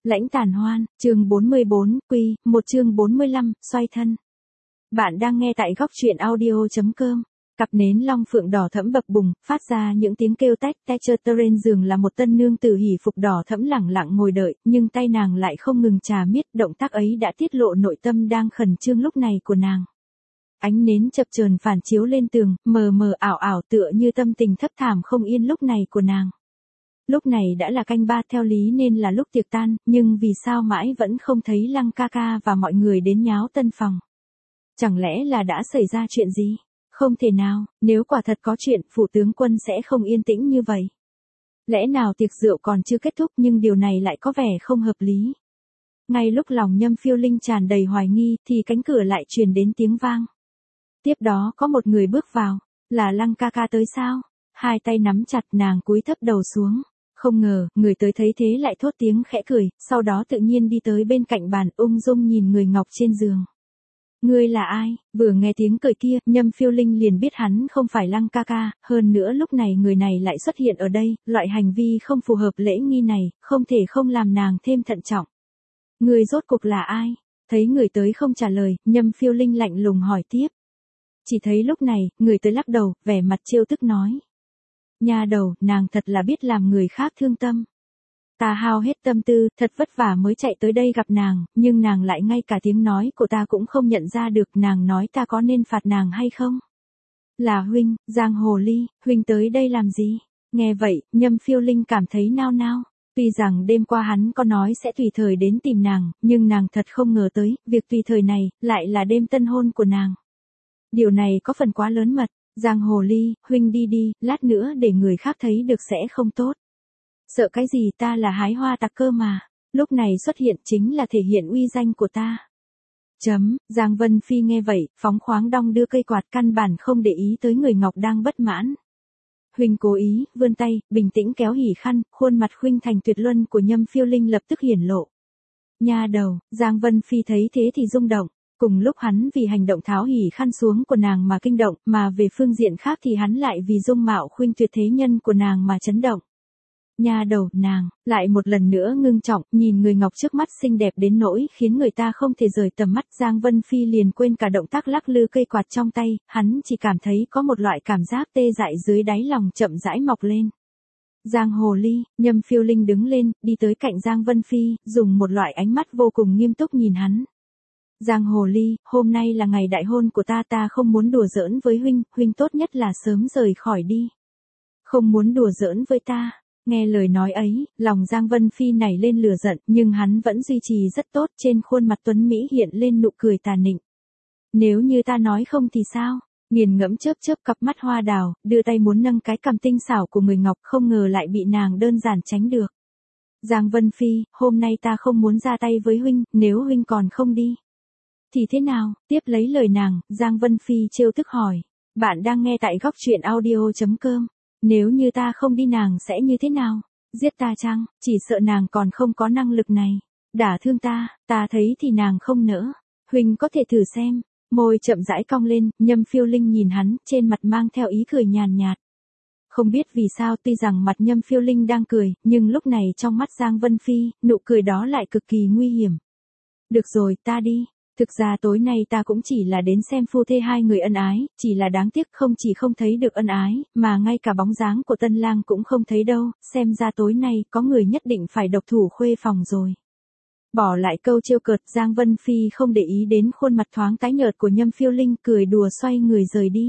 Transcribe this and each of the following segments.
Lãnh tàn hoan, chương 44, một chương 45, xoay thân. Bạn đang nghe tại góc truyện audio.com. Cặp nến long phượng đỏ thẫm bập bùng, phát ra những tiếng kêu tách tách. Trên giường là một tân nương tử hỉ phục đỏ thẫm lẳng lặng ngồi đợi, nhưng tay nàng lại không ngừng trà miết, động tác ấy đã tiết lộ nội tâm đang khẩn trương lúc này của nàng. Ánh nến chập chờn phản chiếu lên tường, mờ mờ ảo ảo tựa như tâm tình thấp thảm không yên lúc này của nàng. Lúc này đã là canh ba, theo lý nên là lúc tiệc tan, nhưng vì sao mãi vẫn không thấy Lăng ca ca và mọi người đến nháo tân phòng. Chẳng lẽ là đã xảy ra chuyện gì? Không thể nào, nếu quả thật có chuyện, phủ tướng quân sẽ không yên tĩnh như vậy. Lẽ nào tiệc rượu còn chưa kết thúc, nhưng điều này lại có vẻ không hợp lý. Ngay lúc lòng Nhâm Phiêu Linh tràn đầy hoài nghi, thì cánh cửa lại truyền đến tiếng vang. Tiếp đó có một người bước vào, là Lăng ca ca tới sao? Hai tay nắm chặt, nàng cúi thấp đầu xuống. Không ngờ, người tới thấy thế lại thốt tiếng khẽ cười, sau đó tự nhiên đi tới bên cạnh bàn, ung dung nhìn người ngọc trên giường. Ngươi là ai? Vừa nghe tiếng cười kia, Nhâm Phiêu Linh liền biết hắn không phải Lăng ca ca, hơn nữa lúc này người này lại xuất hiện ở đây, loại hành vi không phù hợp lễ nghi này, không thể không làm nàng thêm thận trọng. Ngươi rốt cuộc là ai? Thấy người tới không trả lời, Nhâm Phiêu Linh lạnh lùng hỏi tiếp. Chỉ thấy lúc này, người tới lắc đầu, vẻ mặt trêu tức nói. Nha đầu, nàng thật là biết làm người khác thương tâm. Ta hao hết tâm tư, thật vất vả mới chạy tới đây gặp nàng, nhưng nàng lại ngay cả tiếng nói của ta cũng không nhận ra được, nàng nói ta có nên phạt nàng hay không? Là huynh, Giang Hồ Ly, huynh tới đây làm gì? Nghe vậy, Nhâm Phiêu Linh cảm thấy nao nao. Tuy rằng đêm qua hắn có nói sẽ tùy thời đến tìm nàng, nhưng nàng thật không ngờ tới, việc tùy thời này, lại là đêm tân hôn của nàng. Điều này có phần quá lớn mật. Giang Hồ Ly, huynh đi đi, lát nữa để người khác thấy được sẽ không tốt. Sợ cái gì, ta là hái hoa tặc cơ mà. Lúc này xuất hiện chính là thể hiện uy danh của ta. Giang Vân Phi nghe vậy, phóng khoáng đong đưa cây quạt, căn bản không để ý tới người ngọc đang bất mãn. Huynh cố ý, vươn tay, bình tĩnh kéo hỉ khăn, khuôn mặt khuynh thành tuyệt luân của Nhâm Phiêu Linh lập tức hiển lộ. Nha đầu, Giang Vân Phi thấy thế thì rung động. Cùng lúc hắn vì hành động tháo hỉ khăn xuống của nàng mà kinh động, mà về phương diện khác thì hắn lại vì dung mạo khuynh tuyệt thế nhân của nàng mà chấn động. Nha đầu, nàng, lại một lần nữa ngưng trọng, nhìn người ngọc trước mắt xinh đẹp đến nỗi khiến người ta không thể rời tầm mắt. Giang Vân Phi liền quên cả động tác lắc lư cây quạt trong tay, hắn chỉ cảm thấy có một loại cảm giác tê dại dưới đáy lòng chậm rãi mọc lên. Giang Hồ Ly, Nhâm Phiêu Linh đứng lên, đi tới cạnh Giang Vân Phi, dùng một loại ánh mắt vô cùng nghiêm túc nhìn hắn. Giang Hồ Ly, hôm nay là ngày đại hôn của ta, ta không muốn đùa giỡn với huynh, huynh tốt nhất là sớm rời khỏi đi. Không muốn đùa giỡn với ta. Nghe lời nói ấy, lòng Giang Vân Phi nảy lên lửa giận, nhưng hắn vẫn duy trì rất tốt, trên khuôn mặt tuấn Mỹ hiện lên nụ cười tà nịnh. Nếu như ta nói không thì sao? Nghiền ngẫm chớp chớp cặp mắt hoa đào, đưa tay muốn nâng cái cằm tinh xảo của người ngọc, không ngờ lại bị nàng đơn giản tránh được. Giang Vân Phi, hôm nay ta không muốn ra tay với huynh, nếu huynh còn không đi. Thì thế nào? Tiếp lấy lời nàng, Giang Vân Phi trêu tức hỏi. Bạn đang nghe tại góc truyện audio.com. Nếu như ta không đi nàng sẽ như thế nào? Giết ta chăng? Chỉ sợ nàng còn không có năng lực này. Đả thương ta, ta thấy thì nàng không nỡ. Huynh có thể thử xem. Môi chậm rãi cong lên, Nhâm Phiêu Linh nhìn hắn, trên mặt mang theo ý cười nhàn nhạt. Không biết vì sao, tuy rằng mặt Nhâm Phiêu Linh đang cười, nhưng lúc này trong mắt Giang Vân Phi, nụ cười đó lại cực kỳ nguy hiểm. Được rồi, ta đi. Thực ra tối nay ta cũng chỉ là đến xem phu thê hai người ân ái, chỉ là đáng tiếc không chỉ không thấy được ân ái, mà ngay cả bóng dáng của tân lang cũng không thấy đâu, xem ra tối nay có người nhất định phải độc thủ khuê phòng rồi. Bỏ lại câu trêu cợt, Giang Vân Phi không để ý đến khuôn mặt thoáng tái nhợt của Nhâm Phiêu Linh, cười đùa xoay người rời đi.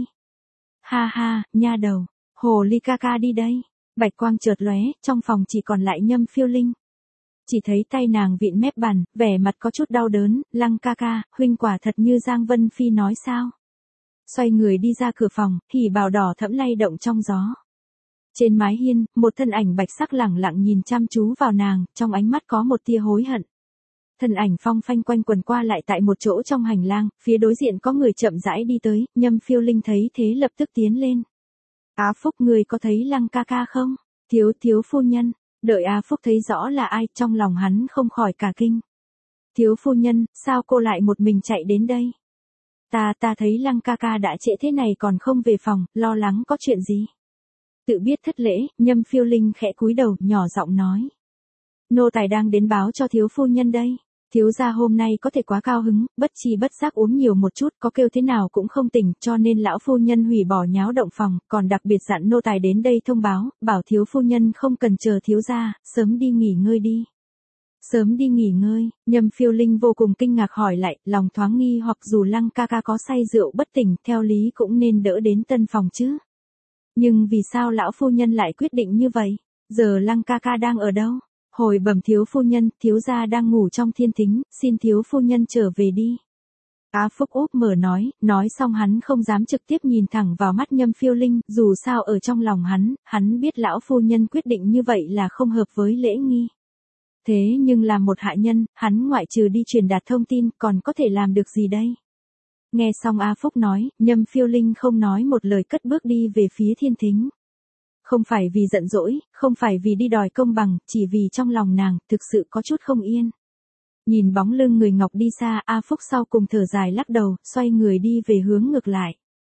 Ha ha, nha đầu, Hồ Ly ca ca đi đây. Bạch quang chợt lóe, trong phòng chỉ còn lại Nhâm Phiêu Linh. Chỉ thấy tay nàng vịn mép bàn, vẻ mặt có chút đau đớn. Lăng ca ca, huynh quả thật như Giang Vân Phi nói sao? Xoay người đi ra cửa phòng, hỉ bào đỏ thẫm lay động trong gió. Trên mái hiên, một thân ảnh bạch sắc lẳng lặng nhìn chăm chú vào nàng, trong ánh mắt có một tia hối hận. Thân ảnh phong phanh quanh quần qua lại tại một chỗ trong hành lang, phía đối diện có người chậm rãi đi tới, Nhâm Phiêu Linh thấy thế lập tức tiến lên. Á Phúc, người có thấy Lăng ca ca không? Thiếu phu nhân. Đợi A Phúc thấy rõ là ai, trong lòng hắn không khỏi cả kinh. Thiếu phu nhân, sao cô lại một mình chạy đến đây? Ta thấy Lăng ca ca đã trễ thế này còn không về phòng, lo lắng có chuyện gì? Tự biết thất lễ, Nhâm Phiêu Linh khẽ cúi đầu, nhỏ giọng nói. Nô tài đang đến báo cho thiếu phu nhân đây. Thiếu gia hôm nay có thể quá cao hứng, bất chi bất giác uống nhiều một chút, có kêu thế nào cũng không tỉnh, cho nên lão phu nhân hủy bỏ nháo động phòng, còn đặc biệt dặn nô tài đến đây thông báo, bảo thiếu phu nhân không cần chờ thiếu gia, sớm đi nghỉ ngơi đi. Sớm đi nghỉ ngơi, Nhâm Phiêu Linh vô cùng kinh ngạc hỏi lại, lòng thoáng nghi hoặc dù Lăng ca ca có say rượu bất tỉnh, theo lý cũng nên đỡ đến tân phòng chứ. Nhưng vì sao lão phu nhân lại quyết định như vậy? Giờ Lăng ca ca đang ở đâu? Hồi bẩm thiếu phu nhân, thiếu gia đang ngủ trong thiên thính, xin thiếu phu nhân trở về đi. Á Phúc úp mở nói xong hắn không dám trực tiếp nhìn thẳng vào mắt Nhâm Phiêu Linh, dù sao ở trong lòng hắn biết lão phu nhân quyết định như vậy là không hợp với lễ nghi. Thế nhưng là một hạ nhân, hắn ngoại trừ đi truyền đạt thông tin, còn có thể làm được gì đây? Nghe xong A Phúc nói, Nhâm Phiêu Linh không nói một lời cất bước đi về phía thiên thính. Không phải vì giận dỗi, không phải vì đi đòi công bằng, chỉ vì trong lòng nàng, thực sự có chút không yên. Nhìn bóng lưng người Ngọc đi xa, A Phúc sau cùng thở dài lắc đầu, xoay người đi về hướng ngược lại.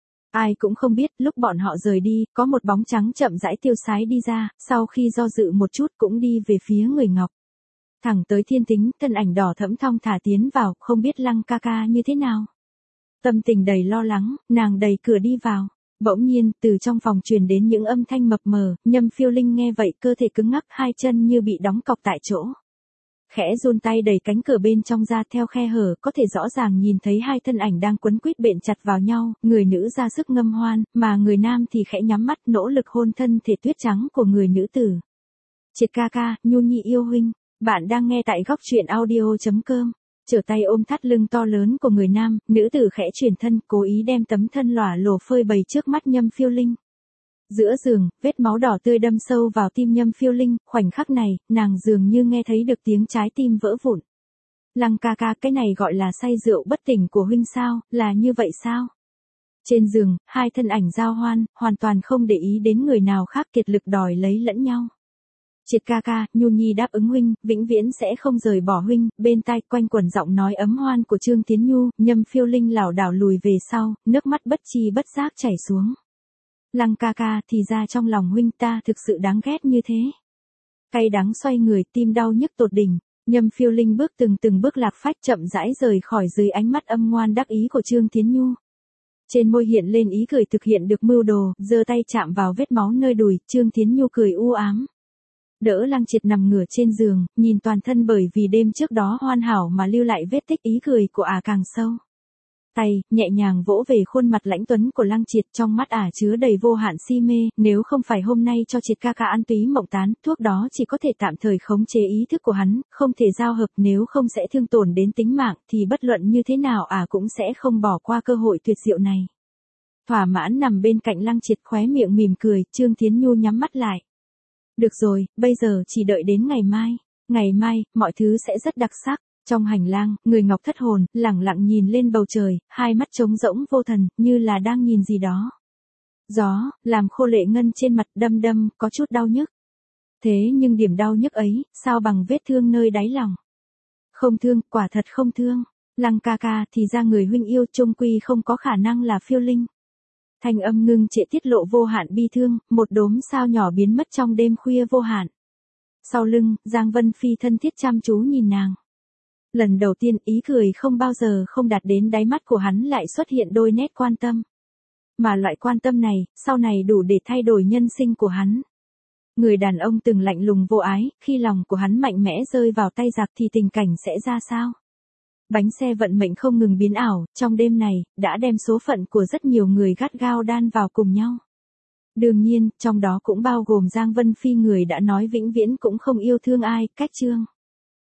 Ai cũng không biết, lúc bọn họ rời đi, có một bóng trắng chậm rãi tiêu sái đi ra, sau khi do dự một chút cũng đi về phía người Ngọc. Thẳng tới thiên thính, thân ảnh đỏ thẫm thong thả tiến vào, không biết Lăng ca ca như thế nào. Tâm tình đầy lo lắng, nàng đẩy cửa đi vào. Bỗng nhiên, từ trong phòng truyền đến những âm thanh mập mờ, Nhâm Phiêu Linh nghe vậy cơ thể cứng ngắc, hai chân như bị đóng cọc tại chỗ. Khẽ run tay đẩy cánh cửa bên trong ra, theo khe hở, có thể rõ ràng nhìn thấy hai thân ảnh đang quấn quýt bện chặt vào nhau, người nữ ra sức ngâm hoan, mà người nam thì khẽ nhắm mắt nỗ lực hôn thân thể tuyết trắng của người nữ tử. Triệt ca ca, Nhu Nhi yêu huynh, bạn đang nghe tại góc truyện audio.com. Trở tay ôm thắt lưng to lớn của người nam, nữ tử khẽ chuyển thân, cố ý đem tấm thân lỏa lồ phơi bày trước mắt Nhâm Phiêu Linh. Giữa giường, vết máu đỏ tươi đâm sâu vào tim Nhâm Phiêu Linh, khoảnh khắc này, nàng dường như nghe thấy được tiếng trái tim vỡ vụn. Lăng ca ca, cái này gọi là say rượu bất tỉnh của huynh sao, là như vậy sao? Trên giường, hai thân ảnh giao hoan, hoàn toàn không để ý đến người nào khác, kiệt lực đòi lấy lẫn nhau. Triệt ca ca, Nhu Nhi đáp ứng huynh, vĩnh viễn sẽ không rời bỏ huynh, bên tai quanh quẩn giọng nói ấm hoan của Trương Tiến Nhu, Nhâm Phiêu Linh lảo đảo lùi về sau, nước mắt bất chi bất giác chảy xuống. Lăng ca ca, thì ra trong lòng huynh ta thực sự đáng ghét như thế. Cay đắng xoay người, tim đau nhức tột đỉnh, Nhâm Phiêu Linh bước từng bước lạc phách chậm rãi rời khỏi dưới ánh mắt âm ngoan đắc ý của Trương Tiến Nhu. Trên môi hiện lên ý cười thực hiện được mưu đồ, giơ tay chạm vào vết máu nơi đùi, Trương Tiến Nhu cười u ám. Đỡ Lăng Triệt nằm ngửa trên giường, nhìn toàn thân bởi vì đêm trước đó hoàn hảo mà lưu lại vết tích, ý cười của càng sâu. Tay, nhẹ nhàng vỗ về khuôn mặt lãnh tuấn của Lăng Triệt, trong mắt chứa đầy vô hạn si mê, nếu không phải hôm nay cho Triệt ca ca ăn túy mộng tán, thuốc đó chỉ có thể tạm thời khống chế ý thức của hắn, không thể giao hợp, nếu không sẽ thương tổn đến tính mạng, thì bất luận như thế nào cũng sẽ không bỏ qua cơ hội tuyệt diệu này. Thỏa mãn nằm bên cạnh Lăng Triệt, khóe miệng mỉm cười, Trương Tiến Nhu nhắm mắt lại. Được rồi, bây giờ chỉ đợi đến ngày mai. Ngày mai, mọi thứ sẽ rất đặc sắc. Trong hành lang, người Ngọc thất hồn, lẳng lặng nhìn lên bầu trời, hai mắt trống rỗng vô thần, như là đang nhìn gì đó. Gió, làm khô lệ ngân trên mặt, đâm đâm, có chút đau nhức. Thế nhưng điểm đau nhức ấy, sao bằng vết thương nơi đáy lòng. Không thương, quả thật không thương. Lăng ca ca, thì ra người huynh yêu chung quy không có khả năng là Phiêu Linh. Thanh âm ngưng trệ tiết lộ vô hạn bi thương, một đốm sao nhỏ biến mất trong đêm khuya vô hạn. Sau lưng, Giang Vân Phi thân thiết chăm chú nhìn nàng. Lần đầu tiên, ý cười không bao giờ không đạt đến đáy mắt của hắn lại xuất hiện đôi nét quan tâm. Mà loại quan tâm này, sau này đủ để thay đổi nhân sinh của hắn. Người đàn ông từng lạnh lùng vô ái, khi lòng của hắn mạnh mẽ rơi vào tay giặc thì tình cảnh sẽ ra sao? Bánh xe vận mệnh không ngừng biến ảo, trong đêm này, đã đem số phận của rất nhiều người gắt gao đan vào cùng nhau. Đương nhiên, trong đó cũng bao gồm Giang Vân Phi, người đã nói vĩnh viễn cũng không yêu thương ai, cách Trương.